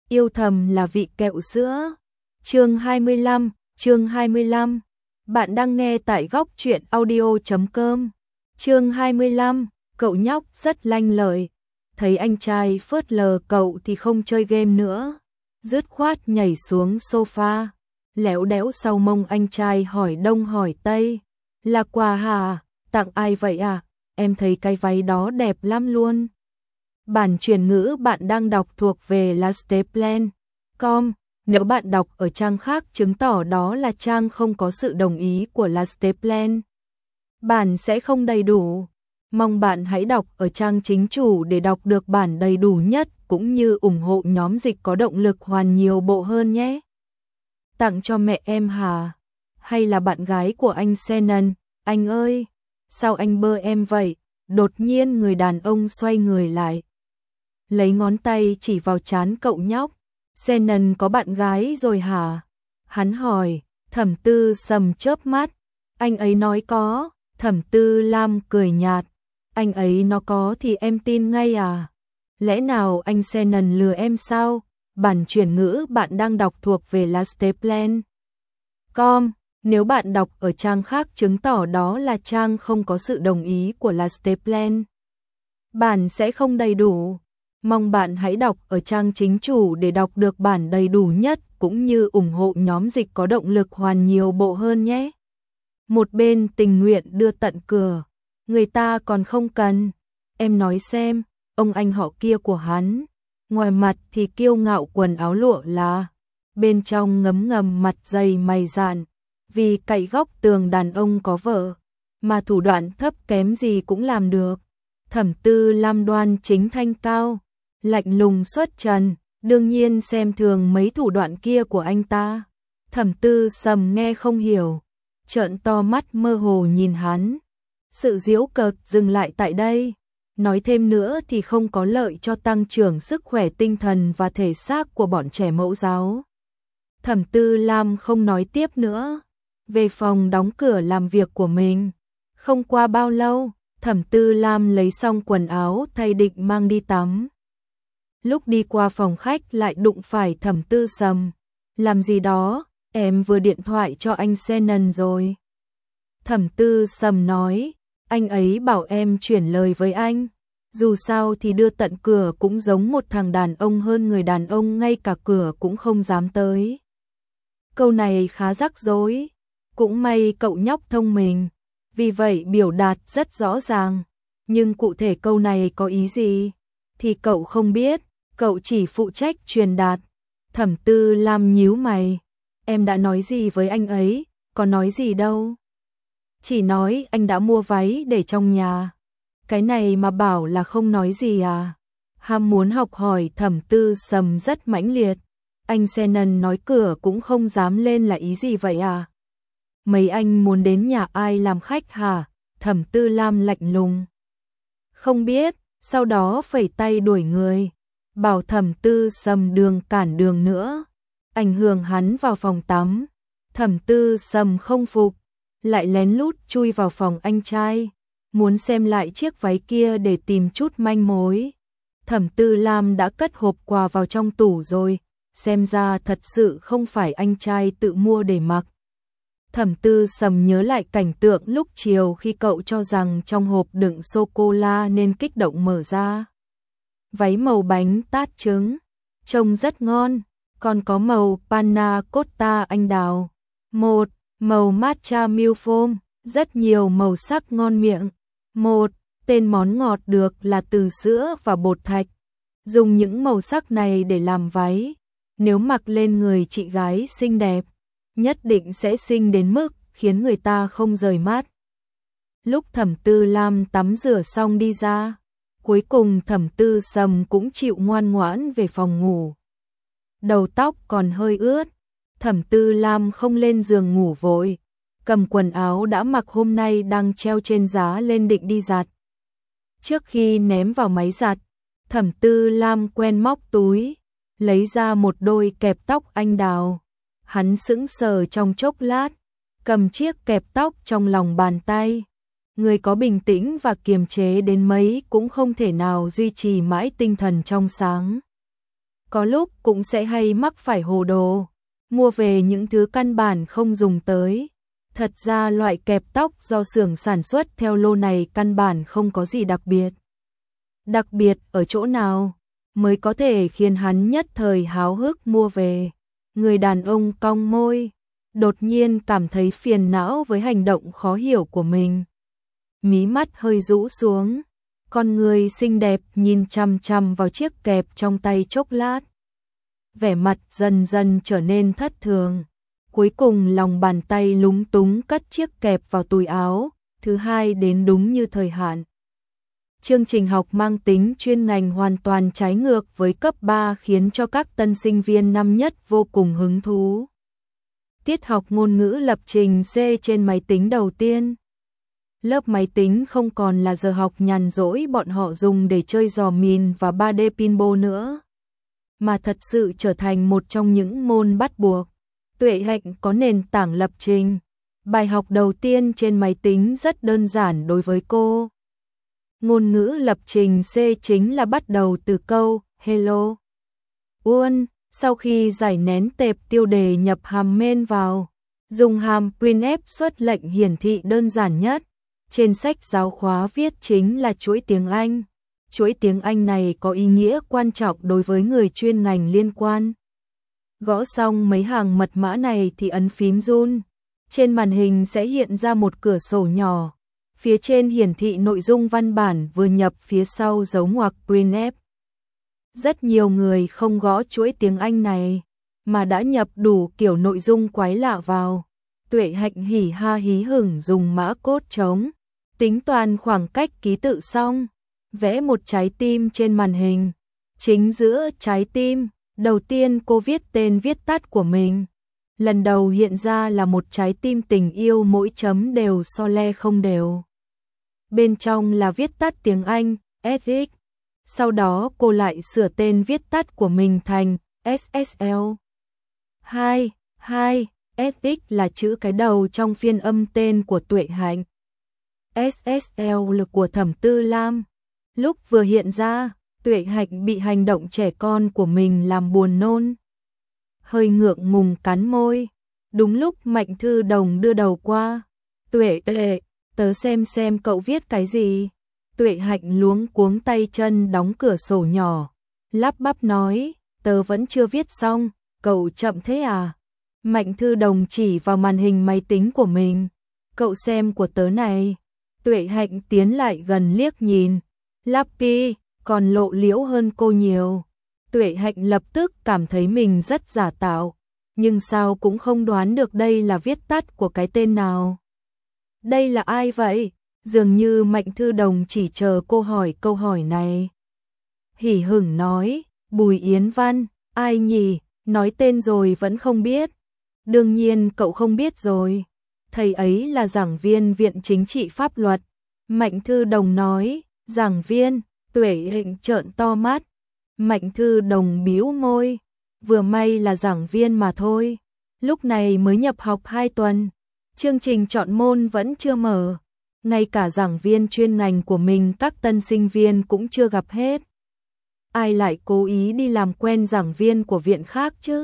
Yêu thầm là vị kẹo sữa. Chương 25. Bạn đang nghe tại góc truyện audio.com. Chương 25. Cậu nhóc rất lanh lợi. Thấy anh trai phớt lờ cậu thì không chơi game nữa, dứt khoát nhảy xuống sofa, léo đéo sau mông anh trai hỏi đông hỏi tây. Là quà hả? Tặng ai vậy à? Em thấy cái váy đó đẹp lắm luôn. Bản chuyển ngữ bạn đang đọc thuộc về lasteplan.com. Nếu bạn đọc ở trang khác chứng tỏ đó là trang không có sự đồng ý của Lasteplan. Bản sẽ không đầy đủ. Mong bạn hãy đọc ở trang chính chủ để đọc được bản đầy đủ nhất cũng như ủng hộ nhóm dịch có động lực hoàn nhiều bộ hơn nhé. Tặng cho mẹ em hả? Hay là bạn gái của anh Shannon? Anh ơi, sao anh bơ em vậy? Đột nhiên người đàn ông xoay người lại, lấy ngón tay chỉ vào trán cậu nhóc. Shannon có bạn gái rồi hả? Hắn hỏi. Thẩm Tư Sầm chớp mắt. Anh ấy nói có. Thẩm Tư Lam cười nhạt. Anh ấy nó có thì em tin ngay à? Lẽ nào anh Shannon lừa em sao? Bản chuyển ngữ bạn đang đọc thuộc về Lasteplan.com. Nếu bạn đọc ở trang khác chứng tỏ đó là trang không có sự đồng ý của Lasteplan. Bản sẽ không đầy đủ. Mong bạn hãy đọc ở trang chính chủ để đọc được bản đầy đủ nhất cũng như ủng hộ nhóm dịch có động lực hoàn nhiều bộ hơn nhé. Một bên tình nguyện đưa tận cửa. Người ta còn không cần. Em nói xem, ông anh họ kia của hắn, ngoài mặt thì kiêu ngạo quần áo lụa là, bên trong ngấm ngầm mặt dày mày dạn, vì cậy góc tường đàn ông có vợ, mà thủ đoạn thấp kém gì cũng làm được. Thẩm Tư Lam đoan chính thanh cao, lạnh lùng xuất trần, đương nhiên xem thường mấy thủ đoạn kia của anh ta. Thẩm Tư Sầm nghe không hiểu, trợn to mắt mơ hồ nhìn hắn. Sự giễu cợt dừng lại tại đây, nói thêm nữa thì không có lợi cho tăng trưởng sức khỏe tinh thần và thể xác của bọn trẻ mẫu giáo. Thẩm Tư Lam không nói tiếp nữa, về phòng đóng cửa làm việc của mình. Không qua bao lâu, Thẩm Tư Lam lấy xong quần áo thay định mang đi tắm. Lúc đi qua phòng khách lại đụng phải Thẩm Tư Sầm. Làm gì đó, em vừa điện thoại cho anh Shannon rồi. Thẩm Tư Sầm nói, anh ấy bảo em chuyển lời với anh. Dù sao thì đưa tận cửa cũng giống một thằng đàn ông hơn người đàn ông ngay cả cửa cũng không dám tới. Câu này khá rắc rối. Cũng may cậu nhóc thông minh, vì vậy biểu đạt rất rõ ràng. Nhưng cụ thể câu này có ý gì thì cậu không biết, cậu chỉ phụ trách truyền đạt. Thẩm Tư Lam nhíu mày. Em đã nói gì với anh ấy? Có nói gì đâu. Chỉ nói anh đã mua váy để trong nhà. Cái này mà bảo là không nói gì à? Ham muốn học hỏi Thẩm Tư Sầm rất mãnh liệt. Anh Shannon nói cửa cũng không dám lên là ý gì vậy à? Mấy anh muốn đến nhà ai làm khách hả? Thẩm Tư Lam lạnh lùng. Không biết, sau đó phẩy tay đuổi người, bảo Thẩm Tư Sầm đường cản đường nữa, ảnh hưởng hắn vào phòng tắm. Thẩm Tư Sầm không phục, lại lén lút chui vào phòng anh trai, muốn xem lại chiếc váy kia để tìm chút manh mối. Thẩm Tư Lam đã cất hộp quà vào trong tủ rồi, xem ra thật sự không phải anh trai tự mua để mặc. Thẩm Tư Sầm nhớ lại cảnh tượng lúc chiều khi cậu cho rằng trong hộp đựng sô-cô-la nên kích động mở ra. Váy màu bánh tát trứng, trông rất ngon, còn có màu panna cotta anh đào, một màu matcha milk foam, rất nhiều màu sắc ngon miệng. Một, tên món ngọt được là từ sữa và bột thạch. Dùng những màu sắc này để làm váy, nếu mặc lên người chị gái xinh đẹp, nhất định sẽ xinh đến mức khiến người ta không rời mắt. Lúc Thẩm Tư Lam tắm rửa xong đi ra, cuối cùng Thẩm Tư Sầm cũng chịu ngoan ngoãn về phòng ngủ. Đầu tóc còn hơi ướt, Thẩm Tư Lam không lên giường ngủ vội, cầm quần áo đã mặc hôm nay đang treo trên giá lên định đi giặt. Trước khi ném vào máy giặt, Thẩm Tư Lam quen móc túi, lấy ra một đôi kẹp tóc anh đào. Hắn sững sờ trong chốc lát, cầm chiếc kẹp tóc trong lòng bàn tay. Người có bình tĩnh và kiềm chế đến mấy cũng không thể nào duy trì mãi tinh thần trong sáng. có lúc cũng sẽ hay mắc phải hồ đồ, mua về những thứ căn bản không dùng tới. Thật ra loại kẹp tóc do xưởng sản xuất theo lô này căn bản không có gì đặc biệt. Đặc biệt ở chỗ nào mới có thể khiến hắn nhất thời háo hức mua về. Người đàn ông cong môi, đột nhiên cảm thấy phiền não với hành động khó hiểu của mình. Mí mắt hơi rũ xuống, con người xinh đẹp nhìn chằm chằm vào chiếc kẹp trong tay chốc lát. Vẻ mặt dần dần trở nên thất thường. Cuối cùng lòng bàn tay lúng túng cất chiếc kẹp vào túi áo, thứ hai đến đúng như thời hạn. Chương trình học mang tính chuyên ngành hoàn toàn trái ngược với cấp 3 khiến cho các tân sinh viên năm nhất vô cùng hứng thú. Tiết học ngôn ngữ lập trình C trên máy tính đầu tiên. Lớp máy tính không còn là giờ học nhàn rỗi bọn họ dùng để chơi dò mìn và 3D pinball nữa, mà thật sự trở thành một trong những môn bắt buộc. Tuệ Hạnh có nền tảng lập trình. Bài học đầu tiên trên máy tính rất đơn giản đối với cô. Ngôn ngữ lập trình C chính là bắt đầu từ câu Hello World, sau khi giải nén tệp tiêu đề nhập hàm main vào, dùng hàm printf xuất lệnh hiển thị đơn giản nhất. Trên sách giáo khóa viết chính là chuỗi tiếng Anh. Chuỗi tiếng Anh này có ý nghĩa quan trọng đối với người chuyên ngành liên quan. Gõ xong mấy hàng mật mã này thì ấn phím run. Trên màn hình sẽ hiện ra một cửa sổ nhỏ. Phía trên hiển thị nội dung văn bản vừa nhập, phía sau dấu ngoặc printf. Rất nhiều người không gõ chuỗi tiếng Anh này, mà đã nhập đủ kiểu nội dung quái lạ vào. Tuệ Hạnh hỉ ha hí hửng dùng mã code trống, tính toán khoảng cách ký tự xong, vẽ một trái tim trên màn hình. Chính giữa trái tim, đầu tiên cô viết tên viết tắt của mình. Lần đầu hiện ra là một trái tim tình yêu, mỗi chấm đều so le không đều. Bên trong là viết tắt tiếng Anh, SX. Sau đó cô lại sửa tên viết tắt của mình thành SSL. 2, SX là chữ cái đầu trong phiên âm tên của Tuệ Hạnh. SSL là của Thẩm Tư Lam. Lúc vừa hiện ra, Tuệ Hạnh bị hành động trẻ con của mình làm buồn nôn. Hơi ngượng ngùng cắn môi. Đúng lúc Mạnh Thư Đồng đưa đầu qua. Tuệ, tớ xem cậu viết cái gì. Tuệ Hạnh luống cuống tay chân đóng cửa sổ nhỏ. Lắp bắp nói, tớ vẫn chưa viết xong, cậu chậm thế à? Mạnh Thư Đồng chỉ vào màn hình máy tính của mình. Cậu xem của tớ này. Tuệ Hạnh tiến lại gần liếc nhìn. Lappy còn lộ liễu hơn cô nhiều. Tuệ Hạnh lập tức cảm thấy mình rất giả tạo, nhưng sao cũng không đoán được đây là viết tắt của cái tên nào. Đây là ai vậy? Dường như Mạnh Thư Đồng chỉ chờ cô hỏi câu hỏi này. Hỉ hửng nói, Bùi Yến Văn. Ai nhỉ? Nói tên rồi vẫn không biết. Đương nhiên cậu không biết rồi. Thầy ấy là giảng viên Viện Chính trị Pháp luật. Mạnh Thư Đồng nói, giảng viên. Tuệ Hạnh trợn to mắt. Mạnh Thư Đồng bĩu môi. Vừa may là giảng viên mà thôi. Lúc này mới nhập học 2 tuần. Chương trình chọn môn vẫn chưa mở. Ngay cả giảng viên chuyên ngành của mình các tân sinh viên cũng chưa gặp hết. Ai lại cố ý đi làm quen giảng viên của viện khác chứ?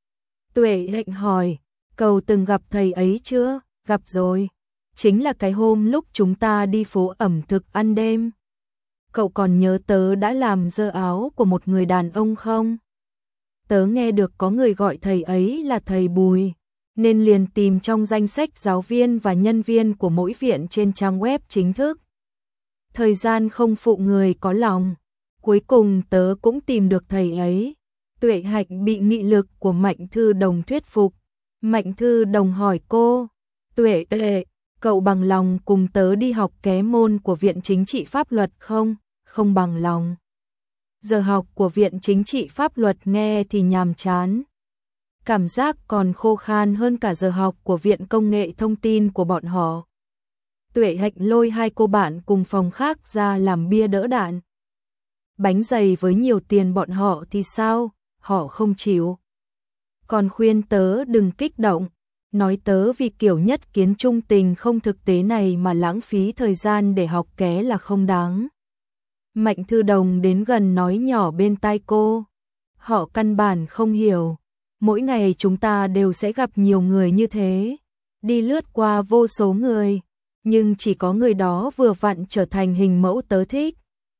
Tuệ Hạnh hỏi, cậu từng gặp thầy ấy chưa? Gặp rồi. Chính là cái hôm lúc chúng ta đi phố ẩm thực ăn đêm. Cậu còn nhớ tớ đã làm dơ áo của một người đàn ông không? Tớ nghe được có người gọi thầy ấy là thầy Bùi, nên liền tìm trong danh sách giáo viên và nhân viên của mỗi viện trên trang web chính thức. Thời gian không phụ người có lòng, cuối cùng tớ cũng tìm được thầy ấy. Tuệ Hạnh bị nghị lực của Mạnh Thư Đồng thuyết phục. Mạnh Thư Đồng hỏi cô, Tuệ, cậu bằng lòng cùng tớ đi học ké môn của Viện Chính trị Pháp luật không? Không bằng lòng. Giờ học của Viện Chính trị Pháp luật nghe thì nhàm chán. Cảm giác còn khô khan hơn cả giờ học của Viện Công nghệ Thông tin của bọn họ. Tuệ Hạnh lôi 2 cô bạn cùng phòng khác ra làm bia đỡ đạn. Bánh dày với nhiều tiền bọn họ thì sao? Họ không chịu. Còn khuyên tớ đừng kích động. Nói tớ vì kiểu nhất kiến trung tình không thực tế này mà lãng phí thời gian để học ké là không đáng. Mạnh Thư Đồng đến gần nói nhỏ bên tai cô. Họ căn bản không hiểu. Mỗi ngày chúng ta đều sẽ gặp nhiều người như thế, đi lướt qua vô số người, nhưng chỉ có người đó vừa vặn trở thành hình mẫu tớ thích.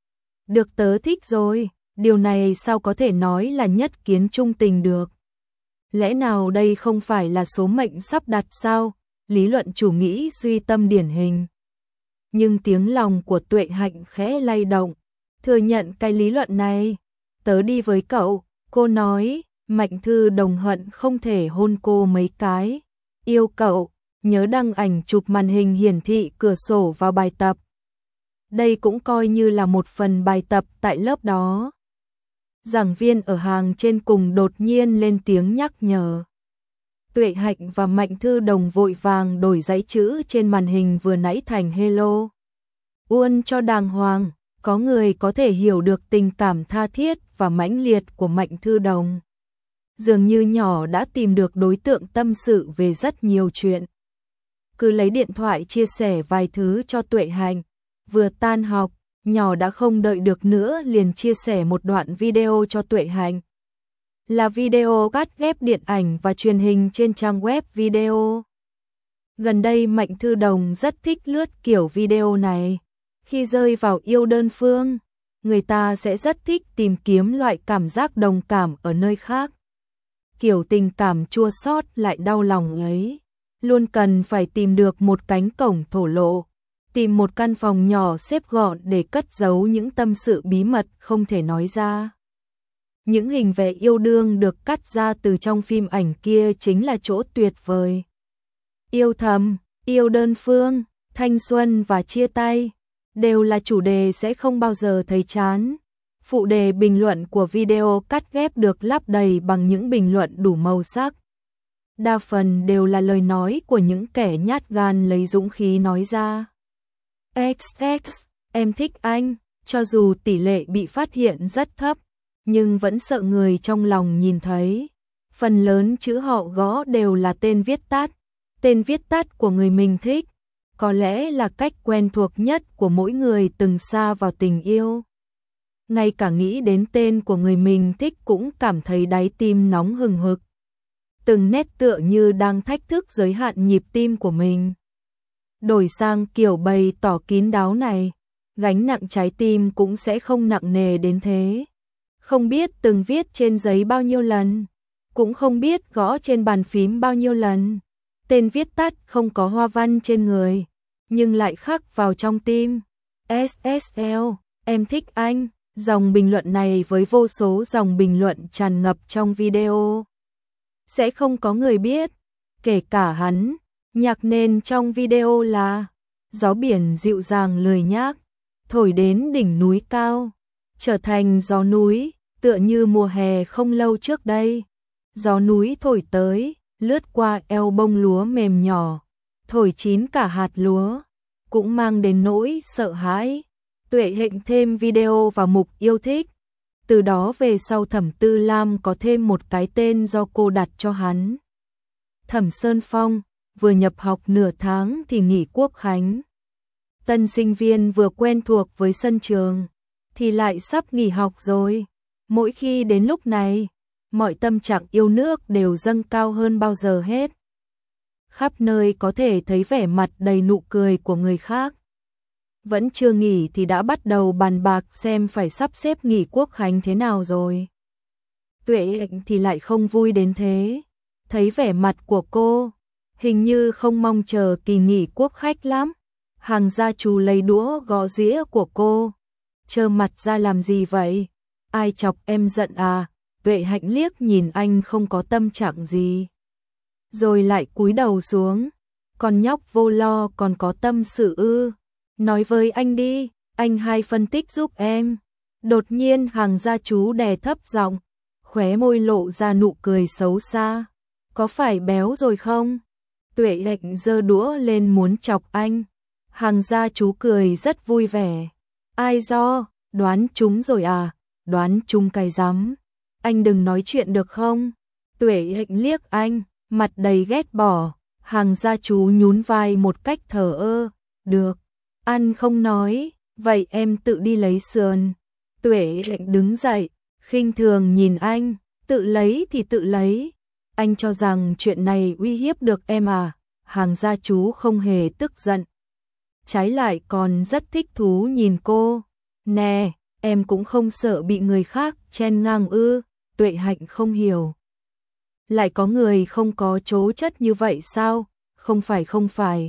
Được tớ thích rồi, điều này sao có thể nói là nhất kiến trung tình được? Lẽ nào đây không phải là số mệnh sắp đặt sao? Lý luận chủ nghĩa duy tâm điển hình. Nhưng tiếng lòng của Tuệ Hạnh khẽ lay động, thừa nhận cái lý luận này. Tớ đi với cậu, cô nói. Mạnh Thư Đồng hận không thể hôn cô mấy cái. Yêu cậu, nhớ đăng ảnh chụp màn hình hiển thị cửa sổ vào bài tập. Đây cũng coi như là một phần bài tập tại lớp đó. Giảng viên ở hàng trên cùng đột nhiên lên tiếng nhắc nhở. Tuệ Hạnh và Mạnh Thư Đồng vội vàng đổi dãy chữ trên màn hình vừa nãy thành hello. Uôn cho đàng hoàng, có người có thể hiểu được tình cảm tha thiết và mãnh liệt của Mạnh Thư Đồng. Dường như nhỏ đã tìm được đối tượng tâm sự về rất nhiều chuyện. Cứ lấy điện thoại chia sẻ vài thứ cho Tuệ Hạnh. Vừa tan học, nhỏ đã không đợi được nữa liền chia sẻ một đoạn video cho Tuệ Hạnh. Là video cắt ghép điện ảnh và truyền hình trên trang web video. Gần đây Mạnh Thư Đồng rất thích lướt kiểu video này. Khi rơi vào yêu đơn phương, người ta sẽ rất thích tìm kiếm loại cảm giác đồng cảm ở nơi khác. Kiểu tình cảm chua xót lại đau lòng ấy, luôn cần phải tìm được một cánh cổng thổ lộ, tìm một căn phòng nhỏ xếp gọn để cất giấu những tâm sự bí mật không thể nói ra. Những hình vẽ yêu đương được cắt ra từ trong phim ảnh kia chính là chỗ tuyệt vời. Yêu thầm, yêu đơn phương, thanh xuân và chia tay đều là chủ đề sẽ không bao giờ thấy chán. Phụ đề bình luận của video cắt ghép được lắp đầy bằng những bình luận đủ màu sắc. Đa phần đều là lời nói của những kẻ nhát gan lấy dũng khí nói ra. XX, em thích anh, cho dù tỷ lệ bị phát hiện rất thấp, nhưng vẫn sợ người trong lòng nhìn thấy. Phần lớn chữ họ gõ đều là tên viết tắt của người mình thích. Có lẽ là cách quen thuộc nhất của mỗi người từng sa vào tình yêu. Ngay cả nghĩ đến tên của người mình thích cũng cảm thấy đáy tim nóng hừng hực. Từng nét tựa như đang thách thức giới hạn nhịp tim của mình. Đổi sang kiểu bày tỏ kín đáo này, gánh nặng trái tim cũng sẽ không nặng nề đến thế. Không biết từng viết trên giấy bao nhiêu lần, cũng không biết gõ trên bàn phím bao nhiêu lần. Tên viết tắt không có hoa văn trên người, nhưng lại khắc vào trong tim. SSL, em thích anh. Dòng bình luận này với vô số dòng bình luận tràn ngập trong video. Sẽ không có người biết, kể cả hắn. Nhạc nền trong video là gió biển dịu dàng lười nhác, thổi đến đỉnh núi cao, trở thành gió núi, tựa như mùa hè không lâu trước đây. Gió núi thổi tới, lướt qua eo bông lúa mềm nhỏ, thổi chín cả hạt lúa, cũng mang đến nỗi sợ hãi. Tuệ Hạnh thêm video vào mục yêu thích. Từ đó về sau Thẩm Tư Lam có thêm một cái tên do cô đặt cho hắn. Thẩm Sơn Phong, vừa nhập học nửa tháng thì nghỉ quốc khánh. Tân sinh viên vừa quen thuộc với sân trường, thì lại sắp nghỉ học rồi. Mỗi khi đến lúc này, mọi tâm trạng yêu nước đều dâng cao hơn bao giờ hết. Khắp nơi có thể thấy vẻ mặt đầy nụ cười của người khác. Vẫn chưa nghỉ thì đã bắt đầu bàn bạc xem phải sắp xếp nghỉ quốc khánh thế nào rồi. Tuệ Hạnh thì lại không vui đến thế. Thấy vẻ mặt của cô, hình như không mong chờ kỳ nghỉ quốc khách lắm. Hàng gia chủ lấy đũa gõ dĩa của cô. Trơ mặt ra làm gì vậy? Ai chọc em giận à? Tuệ Hạnh liếc nhìn anh không có tâm trạng gì. Rồi lại cúi đầu xuống. Con nhóc vô lo còn có tâm sự ư? Nói với anh đi, anh hai phân tích giúp em. Đột nhiên hàng gia chú đè thấp giọng, khóe môi lộ ra nụ cười xấu xa. Có phải béo rồi không? Tuệ Hạnh giơ đũa lên muốn chọc anh. Hàng gia chú cười rất vui vẻ. Ai do, đoán trúng rồi à? Đoán trúng cái rắm. Anh đừng nói chuyện được không? Tuệ Hạnh liếc anh, mặt đầy ghét bỏ. Hàng gia chú nhún vai một cách thờ ơ. Được. Ăn không nói, vậy em tự đi lấy sườn. Tuệ Hạnh đứng dậy, khinh thường nhìn anh, tự lấy thì tự lấy. Anh cho rằng chuyện này uy hiếp được em à? Hàng gia chú không hề tức giận. Trái lại còn rất thích thú nhìn cô. Nè, em cũng không sợ bị người khác chen ngang ư? Tuệ Hạnh không hiểu. Lại có người không có tố chất như vậy sao? Không phải không phải.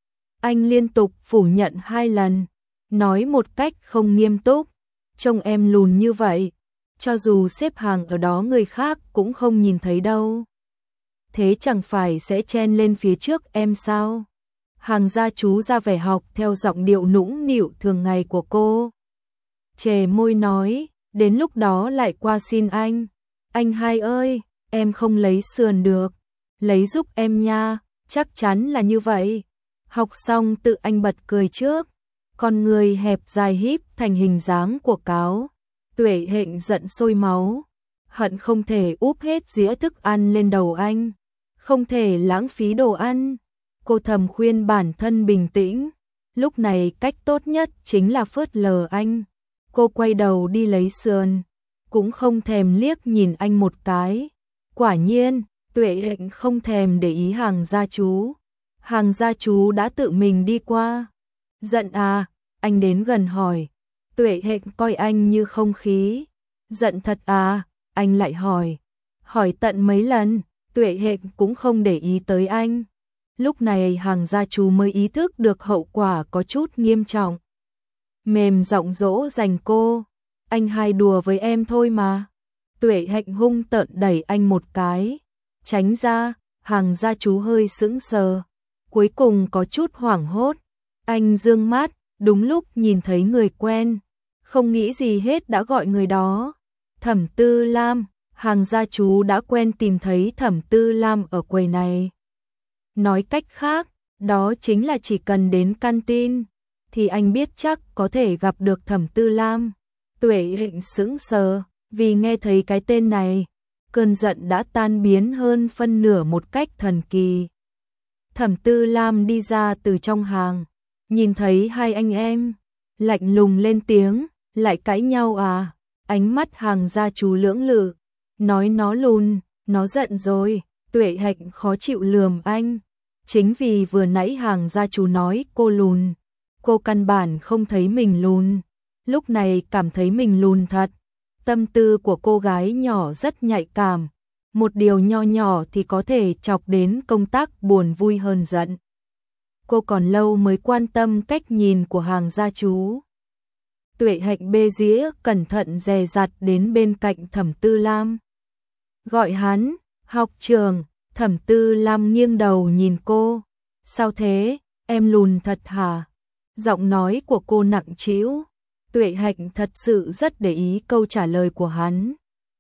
Anh liên tục phủ nhận 2 lần, nói một cách không nghiêm túc. Trông em lùn như vậy, cho dù xếp hàng ở đó người khác cũng không nhìn thấy đâu. Thế chẳng phải sẽ chen lên phía trước em sao? Hàng gia chú ra vẻ học theo giọng điệu nũng nịu thường ngày của cô. Chề môi nói, đến lúc đó lại qua xin anh. Anh hai ơi, em không lấy sườn được, lấy giúp em nha, chắc chắn là như vậy. Học xong tự anh bật cười trước, con người hẹp dài híp thành hình dáng của cáo. Tuệ Hạnh giận sôi máu, hận không thể úp hết dĩa thức ăn lên đầu anh, không thể lãng phí đồ ăn. Cô thầm khuyên bản thân bình tĩnh, lúc này cách tốt nhất chính là phớt lờ anh. Cô quay đầu đi lấy sườn, cũng không thèm liếc nhìn anh một cái. Quả nhiên, Tuệ Hạnh không thèm để ý hàng gia chú. Hàng gia chú đã tự mình đi qua. Giận à? Anh đến gần hỏi. Tuệ Hạnh coi anh như không khí. Giận thật à? Anh lại hỏi. Hỏi tận mấy lần, Tuệ Hạnh cũng không để ý tới anh. Lúc này hàng gia chú mới ý thức được hậu quả có chút nghiêm trọng. Mềm giọng dỗ dành cô. Anh hai đùa với em thôi mà. Tuệ Hạnh hung tợn đẩy anh một cái. Tránh ra, hàng gia chú hơi sững sờ. Cuối cùng có chút hoảng hốt. Anh dương mắt, đúng lúc nhìn thấy người quen. Không nghĩ gì hết đã gọi người đó. Thẩm Tư Lam, hàng gia chú đã quen tìm thấy Thẩm Tư Lam ở quầy này. Nói cách khác, đó chính là chỉ cần đến canteen, thì anh biết chắc có thể gặp được Thẩm Tư Lam. Tuệ Hạnh sững sờ, vì nghe thấy cái tên này, cơn giận đã tan biến hơn phân nửa một cách thần kỳ. Thẩm Tư Lam đi ra từ trong hàng, nhìn thấy hai anh em, lạnh lùng lên tiếng, lại cãi nhau à? Ánh mắt hàng gia chú lưỡng lự, nói nó lùn, nó giận rồi. Tuệ Hạnh khó chịu lườm anh, chính vì vừa nãy hàng gia chú nói cô lùn, cô căn bản không thấy mình lùn, lúc này cảm thấy mình lùn thật. Tâm tư của cô gái nhỏ rất nhạy cảm, một điều nho nhỏ thì có thể chọc đến công tác buồn vui hơn giận. Cô còn lâu mới quan tâm cách nhìn của hàng gia chú. Tuệ Hạnh bê dĩa cẩn thận dè dặt đến bên cạnh Thẩm Tư Lam. Gọi hắn, học trường. Thẩm Tư Lam nghiêng đầu nhìn cô. Sao thế, em lùn thật hả? Giọng nói của cô nặng trĩu. Tuệ Hạnh thật sự rất để ý câu trả lời của hắn.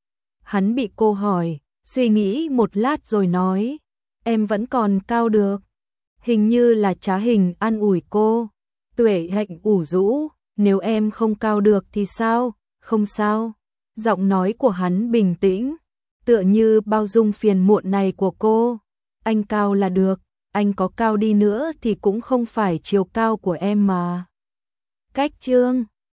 Hắn bị cô hỏi, suy nghĩ một lát rồi nói, em vẫn còn cao được. Hình như là trá hình an ủi cô. Tuệ Hạnh ủ rũ, nếu em không cao được thì sao? Không sao. Giọng nói của hắn bình tĩnh, tựa như bao dung phiền muộn này của cô. Anh cao là được, anh có cao đi nữa thì cũng không phải chiều cao của em mà. Cách chương